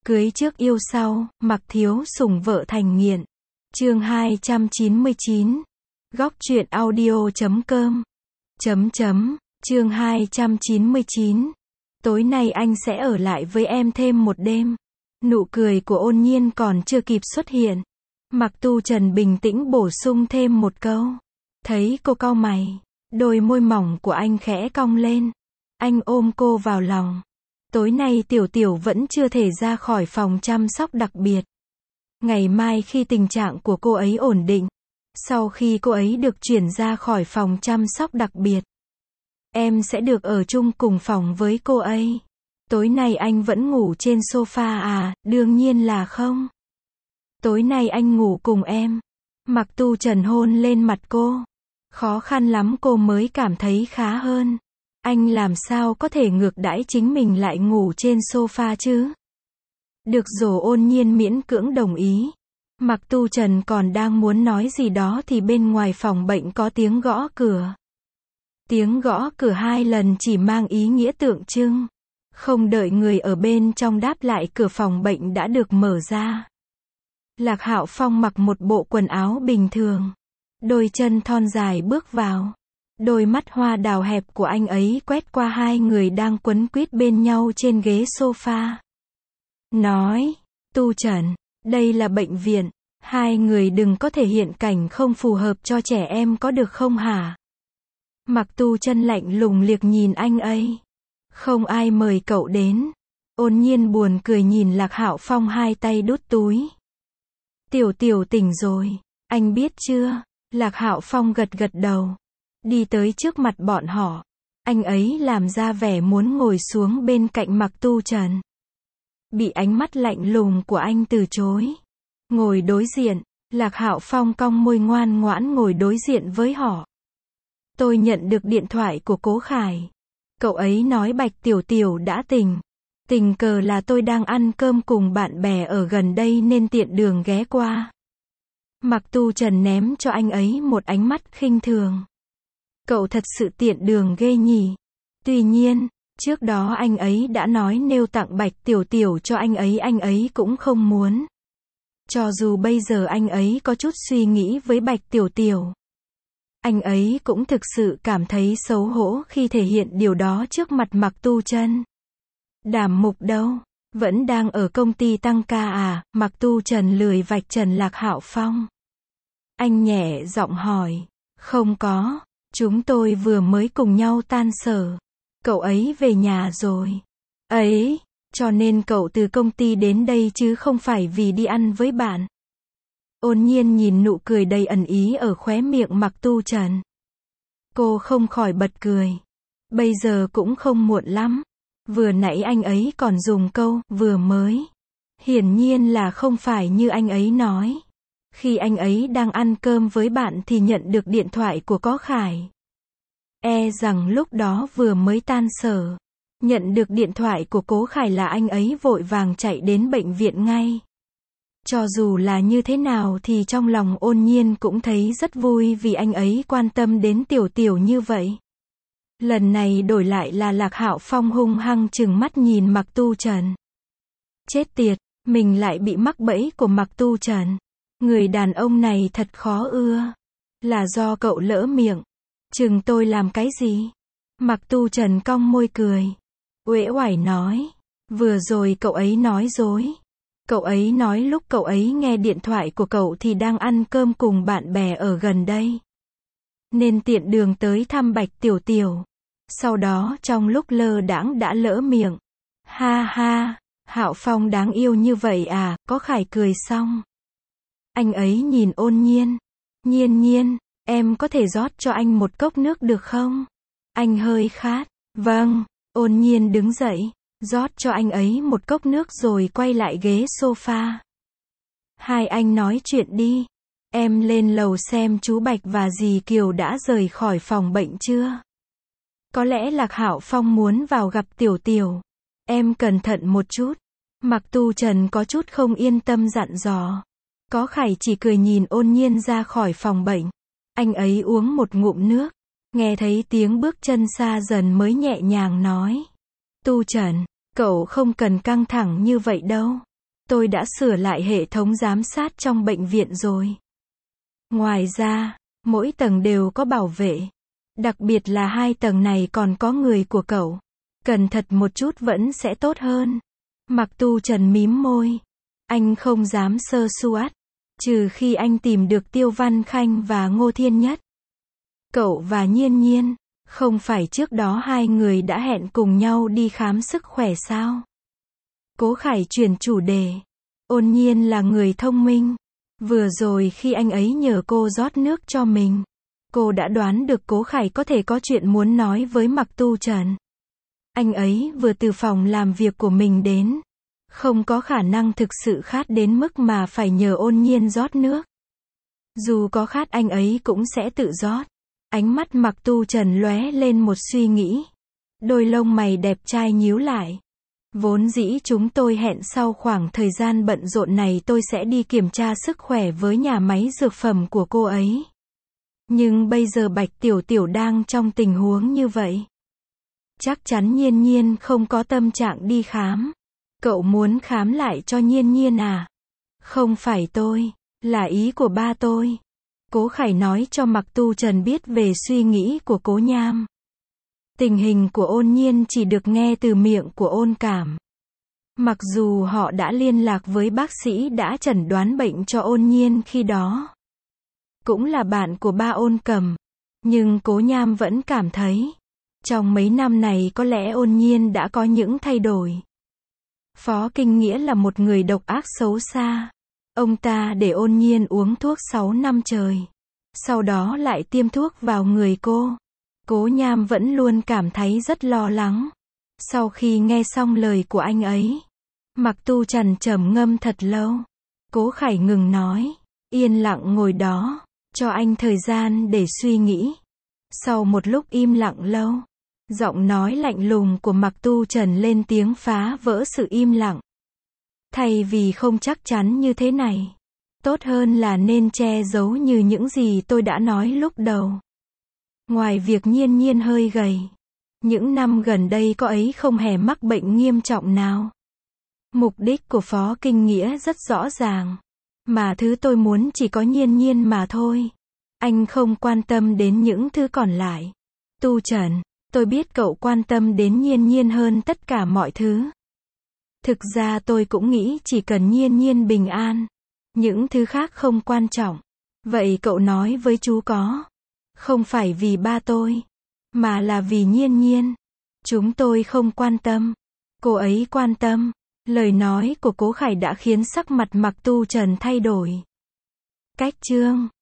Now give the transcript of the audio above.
Cưới trước yêu sau, mặc thiếu sủng vợ thành nghiện. Chương 299. Góc truyện audio.com. Chương 299. Tối nay anh sẽ ở lại với em thêm một đêm. Nụ cười của Ôn Nhiên còn chưa kịp xuất hiện. Mạc Tu Trần bình tĩnh bổ sung thêm một câu. Thấy cô cau mày, đôi môi mỏng của anh khẽ cong lên. Anh ôm cô vào lòng. Tối nay Tiểu Tiểu vẫn chưa thể ra khỏi phòng chăm sóc đặc biệt. Ngày mai khi tình trạng của cô ấy ổn định, sau khi cô ấy được chuyển ra khỏi phòng chăm sóc đặc biệt, em sẽ được ở chung cùng phòng với cô ấy. Tối nay anh vẫn ngủ trên sofa à? Đương nhiên là không. Tối nay anh ngủ cùng em. Mạc Tu Trần hôn lên mặt cô. Khó khăn lắm cô mới cảm thấy khá hơn. Anh làm sao có thể ngược đãi chính mình lại ngủ trên sofa chứ? Được rồi, Ôn Nhiên miễn cưỡng đồng ý. Mạc Tu Trần còn đang muốn nói gì đó thì bên ngoài phòng bệnh có tiếng gõ cửa. Tiếng gõ cửa 2 lần chỉ mang ý nghĩa tượng trưng. Không đợi người ở bên trong đáp lại, cửa phòng bệnh đã được mở ra. Lạc Hạo Phong mặc một bộ quần áo bình thường. Đôi chân thon dài bước vào. Đôi mắt hoa đào hẹp của anh ấy quét qua 2 người đang quấn quýt bên nhau trên ghế sofa. Nói, Tu Trần, đây là bệnh viện. 2 người đừng có thể hiện cảnh không phù hợp cho trẻ em có được không hả? Mạc Tu Trần lạnh lùng liếc nhìn anh ấy. Không ai mời cậu đến. Ôn Nhiên buồn cười nhìn Lạc Hạo Phong 2 tay đút túi. Tiểu Tiểu tỉnh rồi, anh biết chưa? Lạc Hạo Phong gật gật đầu. Đi tới trước mặt bọn họ. Anh ấy làm ra vẻ muốn ngồi xuống bên cạnh Mạc Tu Trần. Bị ánh mắt lạnh lùng của anh từ chối. Ngồi đối diện, Lạc Hạo Phong cong môi ngoan ngoãn ngồi đối diện với họ. Tôi nhận được điện thoại của Cố Khải. Cậu ấy nói Bạch Tiểu Tiểu đã tỉnh. Tình cờ là tôi đang ăn cơm cùng bạn bè ở gần đây nên tiện đường ghé qua. Mạc Tu Trần ném cho anh ấy một ánh mắt khinh thường. Cậu thật sự tiện đường ghê nhỉ. Tuy nhiên, trước đó anh ấy đã nói nếu tặng Bạch Tiểu Tiểu cho anh ấy cũng không muốn. Cho dù bây giờ anh ấy có chút suy nghĩ với Bạch Tiểu Tiểu, anh ấy cũng thực sự cảm thấy xấu hổ khi thể hiện điều đó trước mặt Mạc Tu Trần. Đàm Mục đâu? Vẫn đang ở công ty tăng ca à? Mạc Tu Trần lười vạch trần Lạc Hạo Phong. Anh nhẹ giọng hỏi. Không có. Chúng tôi vừa mới cùng nhau tan sở. Cậu ấy về nhà rồi. Ấy, cho nên cậu từ công ty đến đây chứ không phải vì đi ăn với bạn. Ôn Nhiên nhìn nụ cười đầy ẩn ý ở khóe miệng Mạc Tu Trần. Cô không khỏi bật cười. Bây giờ cũng không muộn lắm. Vừa nãy anh ấy còn dùng câu vừa mới. Hiển nhiên là không phải như anh ấy nói. Khi anh ấy đang ăn cơm với bạn thì nhận được điện thoại của Cố Khải. E rằng lúc đó vừa mới tan sở. Nhận được điện thoại của Cố Khải là anh ấy vội vàng chạy đến bệnh viện ngay. Cho dù là như thế nào thì trong lòng Ôn Nhiên cũng thấy rất vui vì anh ấy quan tâm đến Tiểu Tiểu như vậy. Lần này đổi lại là Lạc Hạo Phong hung hăng trừng mắt nhìn Mạc Tu Trần. Chết tiệt, mình lại bị mắc bẫy của Mạc Tu Trần. Người đàn ông này thật khó ưa. Là do cậu lỡ miệng. Chừng tôi làm cái gì? Mạc Tu Trần cong môi cười. Uể oải nói. Vừa rồi cậu ấy nói dối. Cậu ấy nói lúc cậu ấy nghe điện thoại của cậu thì đang ăn cơm cùng bạn bè ở gần đây. Nên tiện đường tới thăm Bạch Tiểu Tiểu. Sau đó trong lúc lơ đãng đã lỡ miệng. Ha ha, Hạo Phong đáng yêu như vậy à? Có Khải cười xong. Anh ấy nhìn Ôn Nhiên. Nhiên Nhiên, em có thể rót cho anh một cốc nước được không? Anh hơi khát. Vâng. Ôn Nhiên đứng dậy, rót cho anh ấy một cốc nước rồi quay lại ghế sofa. Hai anh nói chuyện đi. Em lên lầu xem chú Bạch và dì Kiều đã rời khỏi phòng bệnh chưa? Có lẽ Lạc Hạo Phong muốn vào gặp Tiểu Tiểu. Em cẩn thận một chút. Mạc Tu Trần có chút không yên tâm dặn dò. Có Khải chỉ cười nhìn Ôn Nhiên ra khỏi phòng bệnh. Anh ấy uống một ngụm nước. Nghe thấy tiếng bước chân xa dần mới nhẹ nhàng nói. Tu Trần, cậu không cần căng thẳng như vậy đâu. Tôi đã sửa lại hệ thống giám sát trong bệnh viện rồi. Ngoài ra, mỗi tầng đều có bảo vệ. Đặc biệt là 2 tầng này còn có người của cậu. Cẩn thận một chút vẫn sẽ tốt hơn. Mạc Tu Trần mím môi. Anh không dám sơ suất. Trừ khi anh tìm được Tiêu Văn Khanh và Ngô Thiên Nhất. Cậu và Nhiên Nhiên, không phải trước đó 2 người đã hẹn cùng nhau đi khám sức khỏe sao? Cố Khải chuyển chủ đề. Ôn Nhiên là người thông minh. Vừa rồi khi anh ấy nhờ cô rót nước cho mình, cô đã đoán được Cố Khải có thể có chuyện muốn nói với Mạc Tu Trần. Anh ấy vừa từ phòng làm việc của mình đến. Không có khả năng thực sự khát đến mức mà phải nhờ Ôn Nhiên rót nước. Dù có khát anh ấy cũng sẽ tự rót. Ánh mắt Mạc Tu Trần lóe lên một suy nghĩ. Đôi lông mày đẹp trai nhíu lại. Vốn dĩ chúng tôi hẹn sau khoảng thời gian bận rộn này tôi sẽ đi kiểm tra sức khỏe với nhà máy dược phẩm của cô ấy. Nhưng bây giờ Bạch Tiểu Tiểu đang trong tình huống như vậy. Chắc chắn Nhiên Nhiên không có tâm trạng đi khám. Cậu muốn khám lại cho Nhiên Nhiên à? Không phải tôi, là ý của ba tôi. Cố Khải nói cho Mạc Tu Trần biết về suy nghĩ của Cố Nham. Tình hình của Ôn Nhiên chỉ được nghe từ miệng của Ôn Cảm. Mặc dù họ đã liên lạc với bác sĩ đã chẩn đoán bệnh cho Ôn Nhiên khi đó. Cũng là bạn của ba Ôn Cầm. Nhưng Cố Nham vẫn cảm thấy, trong mấy năm này có lẽ Ôn Nhiên đã có những thay đổi. Phó Kinh Nghĩa là một người độc ác xấu xa. Ông ta để Ôn Nhiên uống thuốc 6 năm trời. Sau đó lại tiêm thuốc vào người cô. Cố Nham vẫn luôn cảm thấy rất lo lắng. Sau khi nghe xong lời của anh ấy, Mạc Tu Trần trầm ngâm thật lâu. Cố Khải ngừng nói, yên lặng ngồi đó, cho anh thời gian để suy nghĩ. Sau một lúc im lặng lâu, giọng nói lạnh lùng của Mạc Tu Trần lên tiếng phá vỡ sự im lặng. Thay vì không chắc chắn như thế này, tốt hơn là nên che giấu như những gì tôi đã nói lúc đầu. Ngoài việc Nhiên Nhiên hơi gầy, những năm gần đây cô ấy không hề mắc bệnh nghiêm trọng nào. Mục đích của Phó Kinh Nghĩa rất rõ ràng. Mà thứ tôi muốn chỉ có Nhiên Nhiên mà thôi. Anh không quan tâm đến những thứ còn lại. Tu Trần, tôi biết cậu quan tâm đến Nhiên Nhiên hơn tất cả mọi thứ. Thực ra tôi cũng nghĩ chỉ cần Nhiên Nhiên bình an, những thứ khác không quan trọng. Vậy cậu nói với chú có. Không phải vì ba tôi, mà là vì Nhiên Nhiên. Chúng tôi không quan tâm. Cô ấy quan tâm. Lời nói của Cố Khải đã khiến sắc mặt Mạc Tu Trần thay đổi. Cách chương